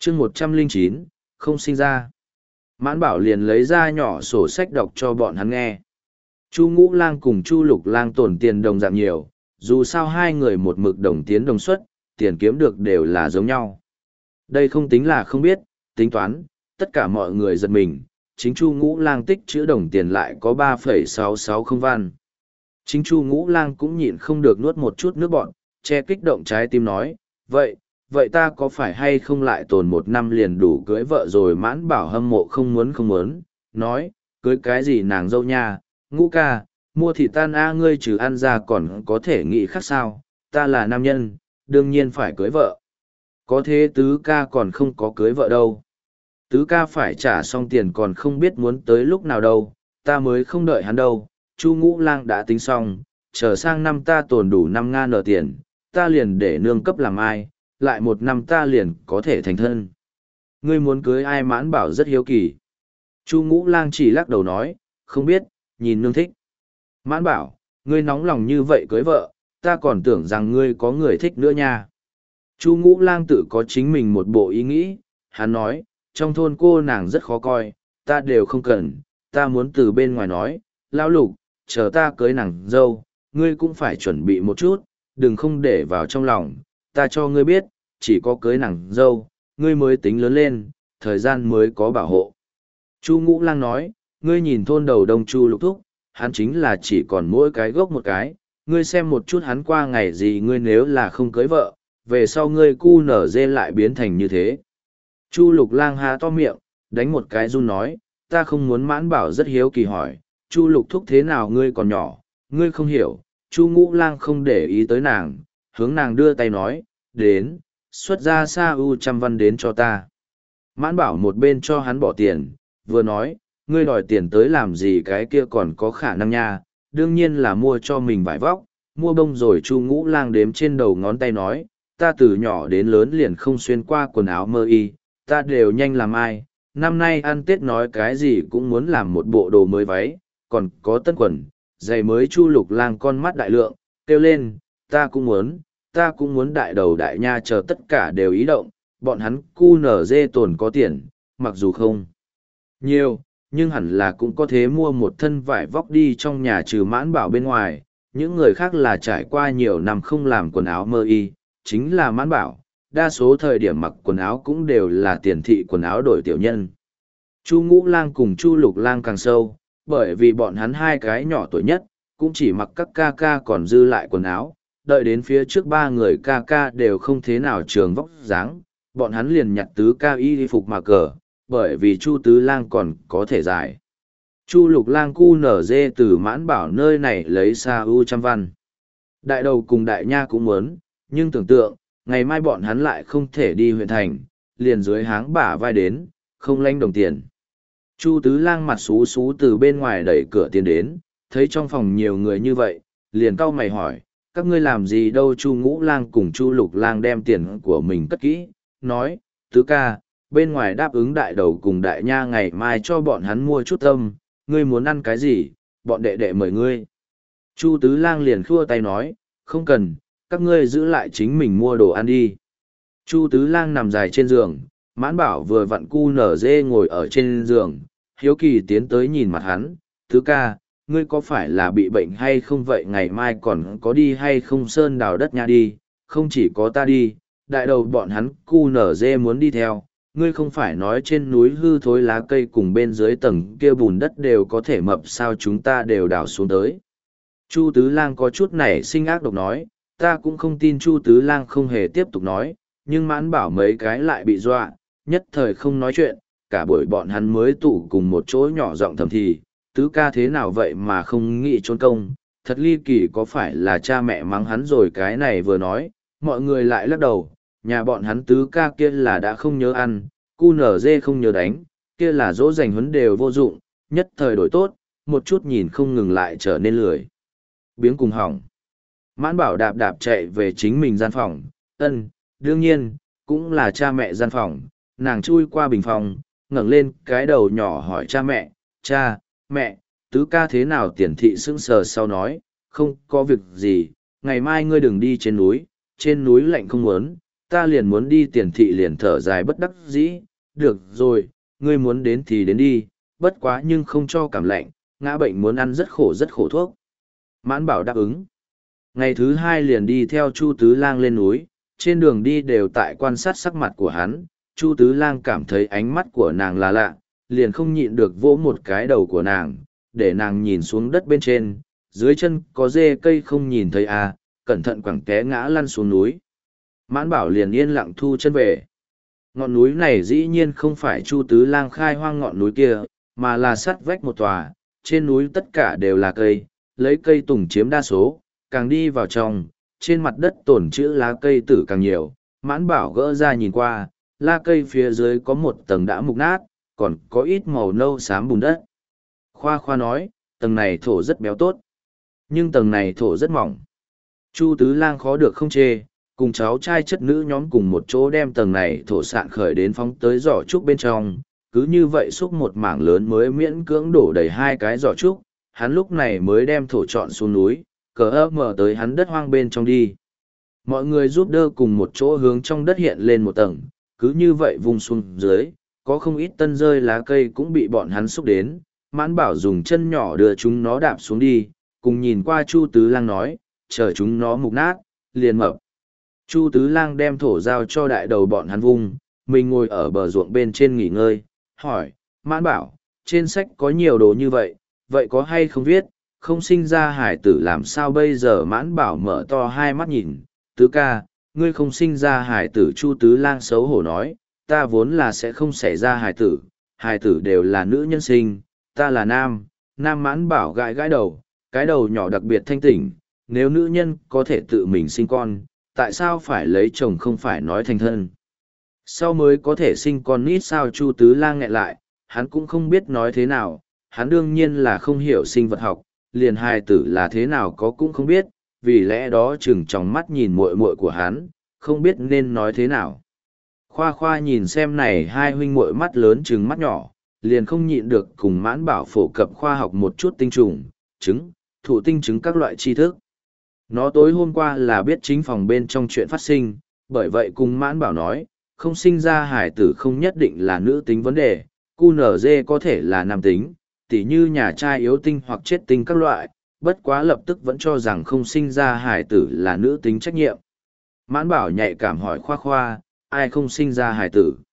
chương 109, không sinh ra. Mãn Bảo liền lấy ra nhỏ sổ sách đọc cho bọn hắn nghe. Chu Ngũ Lang cùng Chu Lục Lang tổn tiền đồng dạng nhiều, dù sao hai người một mực đồng tiến đồng suất, tiền kiếm được đều là giống nhau. Đây không tính là không biết, tính toán, tất cả mọi người giật mình, chính Chu Ngũ Lang tích trữ đồng tiền lại có 3,660 văn. Chính Chu Ngũ Lang cũng nhịn không được nuốt một chút nước bọt, che kích động trái tim nói, vậy ta có phải hay không lại tồn 1 năm liền đủ cưới vợ rồi? Mãn Bảo hâm mộ không muốn, nói, cưới cái gì nàng dâu nha, Ngũ ca, mua thịt tan a, ngươi trừ ăn ra còn có thể nghĩ khác sao, ta là nam nhân, đương nhiên phải cưới vợ. Có thế tứ ca còn không có cưới vợ đâu. Tứ ca phải trả xong tiền còn không biết muốn tới lúc nào đâu, ta mới không đợi hắn đâu. Chu Ngũ Lang đã tính xong, chờ sang năm ta tồn đủ 5.000 nợ tiền, ta liền để nương cấp làm ai, lại 1 năm ta liền có thể thành thân. Ngươi muốn cưới ai? Mãn Bảo rất hiếu kỳ. Chu Ngũ Lang chỉ lắc đầu nói, không biết, nhìn nương thích. Mãn Bảo, ngươi nóng lòng như vậy cưới vợ, ta còn tưởng rằng ngươi có người thích nữa nha. Chu Ngũ Lang tự có chính mình một bộ ý nghĩ, hắn nói, trong thôn cô nàng rất khó coi, ta đều không cần, ta muốn từ bên ngoài nói, Lão Lục, chờ ta cưới nàng dâu, ngươi cũng phải chuẩn bị một chút, đừng không để vào trong lòng, ta cho ngươi biết, chỉ có cưới nàng dâu, ngươi mới tính lớn lên, thời gian mới có bảo hộ. Chu Ngũ Lang nói, ngươi nhìn thôn đầu đông Chu Lục Thúc, hắn chính là chỉ còn mỗi cái gốc một cái, ngươi xem một chút hắn qua ngày gì, ngươi nếu là không cưới vợ, về sau ngươi cu nở dê lại biến thành như thế. Chu Lục Lang há to miệng, đánh một cái run nói, ta không muốn. Mãn Bảo rất hiếu kỳ hỏi, Chu Lục Thúc thế nào, ngươi còn nhỏ, ngươi không hiểu. Chu Ngũ Lang không để ý tới nàng, hướng nàng đưa tay nói, đến, xuất ra sa u 100 văn đến cho ta. Mãn Bảo một bên cho hắn bỏ tiền, vừa nói, ngươi đòi tiền tới làm gì, cái kia còn có khả năng nha, đương nhiên là mua cho mình vải vóc, mua bông rồi. Chu Ngũ Lang đếm trên đầu ngón tay nói, ta từ nhỏ đến lớn liền không xuyên qua quần áo mơ y, ta đều nhanh làm ai, năm nay ăn Tết nói cái gì cũng muốn làm một bộ đồ mới váy, còn có tân quần, giày mới. Chu Lục Lang con mắt đại lượng, kêu lên, ta cũng muốn. Đại đầu đại nha chờ tất cả đều ý động, bọn hắn cu nở dê tồn có tiền, mặc dù không nhiều, nhưng hẳn là cũng có thế mua một thân vải vóc đi trong nhà, trừ Mãn Bảo bên ngoài, những người khác là trải qua nhiều năm không làm quần áo mơ y, chính là Mãn Bảo, đa số thời điểm mặc quần áo cũng đều là tiền thị quần áo đổi tiểu nhân. Chu Ngũ Lang cùng Chu Lục Lang càng sâu, bởi vì bọn hắn hai cái nhỏ tuổi nhất, cũng chỉ mặc các ca ca còn dư lại quần áo, đợi đến phía trước 3 người ca ca đều không thế nào trường vóc dáng, bọn hắn liền nhặt tứ ca y phục mà cờ, bởi vì Chu Tứ Lang còn có thể giải. Chu Lục Lang cu nở dê từ Mãn Bảo nơi này lấy sa u 100 văn. Đại đầu cùng đại nha cũng muốn, nhưng tưởng tượng, ngày mai bọn hắn lại không thể đi huyện thành, liền dưới háng bả vai đến, không lãnh đồng tiền. Chu Tứ Lang mặt xú xú từ bên ngoài đẩy cửa tiến đến, thấy trong phòng nhiều người như vậy, liền cau mày hỏi, các ngươi làm gì đâu? Chu Ngũ Lang cùng Chu Lục Lang đem tiền của mình cất kỹ, nói, tứ ca, bên ngoài đáp ứng đại đầu cùng đại nha ngày mai cho bọn hắn mua chút tâm, ngươi muốn ăn cái gì, bọn đệ đệ mời ngươi. Chu Tứ Lang liền khua tay nói, không cần, các ngươi giữ lại chính mình mua đồ ăn đi. Chu Tứ Lang nằm dài trên giường, Mãn Bảo vừa vặn cu nở dê ngồi ở trên giường, hiếu kỳ tiến tới nhìn mặt hắn, tứ ca, ngươi có phải là bị bệnh hay không vậy, ngày mai còn có đi hay không sơn đào đất nha? Đi, không chỉ có ta đi, đại đầu bọn hắn cu nở dê muốn đi theo, ngươi không phải nói trên núi hư thối lá cây cùng bên dưới tầng kia bùn đất đều có thể mập sao, chúng ta đều đào xuống tới. Chu Tứ Lang có chút nảy sinh ác độc nói, ta cũng không tin. Chu Tứ Lang không hề tiếp tục nói, nhưng Mãn Bảo mấy cái lại bị dọa, nhất thời không nói chuyện, cả buổi bọn hắn mới tụ cùng một chỗ nhỏ giọng thầm thì, tứ ca thế nào vậy mà không nghĩ trốn công, thật ly kỳ, có phải là cha mẹ mắng hắn rồi? Cái này vừa nói, mọi người lại lắc đầu, nhà bọn hắn tứ ca kia là đã không nhớ ăn, cu nở dê không nhớ đánh, kia là dỗ dành huấn đều vô dụng, nhất thời đổi tốt, một chút nhìn không ngừng lại trở nên lười biếng cùng hỏng. Mãn Bảo đạp đạp chạy về chính mình gian phòng, đương nhiên, cũng là cha mẹ gian phòng, nàng chui qua bình phòng, ngẩng lên cái đầu nhỏ hỏi cha mẹ, cha, mẹ, tứ ca thế nào? Tiền thị sững sờ sau nói, không có việc gì, ngày mai ngươi đừng đi trên núi lạnh không muốn, ta liền muốn đi. Tiền thị liền thở dài bất đắc dĩ, được rồi, ngươi muốn đến thì đến đi, bất quá nhưng không cho cảm lạnh, ngã bệnh muốn ăn rất khổ thuốc. Mãn Bảo đáp ứng. Ngày thứ hai liền đi theo Chu Tứ Lang lên núi, trên đường đi đều tại quan sát sắc mặt của hắn. Chu Tứ Lang cảm thấy ánh mắt của nàng là lạ, liền không nhịn được vỗ một cái đầu của nàng, để nàng nhìn xuống đất bên trên, dưới chân có rễ cây không nhìn thấy à, cẩn thận quẳng té ngã lăn xuống núi. Mãn Bảo liền yên lặng thu chân về. Ngọn núi này dĩ nhiên không phải Chu Tứ Lang khai hoang ngọn núi kia, mà là sắt vách một tòa, trên núi tất cả đều là cây, lấy cây tùng chiếm đa số, càng đi vào trong, trên mặt đất tổn chữ lá cây tử càng nhiều. Mãn Bảo gỡ ra nhìn qua, lá cây phía dưới có một tầng đã mục nát, còn có ít màu nâu xám bùn đất. Khoa Khoa nói, tầng này thổ rất béo tốt, nhưng tầng này thổ rất mỏng. Chu Tứ Lang khó được không chê, cùng cháu trai chất nữ nhóm cùng một chỗ đem tầng này thổ sạn khởi đến phóng tới giỏ trúc bên trong, cứ như vậy xúc một mảng lớn mới miễn cưỡng đổ đầy 2 cái giỏ trúc, hắn lúc này mới đem thổ trọn xuống núi, cờ ấp mở tới hắn đất hoang bên trong đi. Mọi người giúp đỡ cùng một chỗ hướng trong đất hiện lên một tầng, cứ như vậy vùng xuống dưới, có không ít tân rơi lá cây cũng bị bọn hắn xúc đến. Mãn Bảo dùng chân nhỏ đưa chúng nó đạp xuống đi, cùng nhìn qua Chu Tứ Lang nói, chờ chúng nó mục nát, liền mập. Chu Tứ Lang đem thổ giao cho đại đầu bọn hắn vung, mình ngồi ở bờ ruộng bên trên nghỉ ngơi, hỏi, Mãn Bảo, trên sách có nhiều đồ như vậy, vậy có hay không viết, không sinh ra hải tử làm sao bây giờ? Mãn Bảo mở to 2 mắt nhìn, Tứ ca, ngươi không sinh ra hải tử. Chu Tứ Lang xấu hổ nói, ta vốn là sẽ không xảy ra hải tử đều là nữ nhân sinh, ta là nam. Mãn Bảo gãi gãi đầu, cái đầu nhỏ đặc biệt thanh tỉnh, nếu nữ nhân có thể tự mình sinh con, tại sao phải lấy chồng không phải nói thành thân? Sau mới có thể sinh con nít sao? Chu Tứ Lang nghẹn lại, hắn cũng không biết nói thế nào, hắn đương nhiên là không hiểu sinh vật học, liền hài tử là thế nào có cũng không biết, vì lẽ đó chừng trong mắt nhìn muội muội của hắn, không biết nên nói thế nào. Khoa Khoa nhìn xem này hai huynh muội mắt lớn chừng mắt nhỏ, liền không nhịn được cùng Mãn Bảo phổ cập khoa học một chút tinh trùng, trứng, thụ tinh trứng các loại tri thức. Nó tối hôm qua là biết chính phòng bên trong chuyện phát sinh, bởi vậy cùng Mãn Bảo nói, không sinh ra hải tử không nhất định là nữ tính vấn đề, QNZ có thể là nam tính, tỉ như nhà trai yếu tinh hoặc chết tinh các loại, bất quá lập tức vẫn cho rằng không sinh ra hải tử là nữ tính trách nhiệm. Mãn Bảo nhạy cảm hỏi Khoa Khoa, ai không sinh ra hải tử?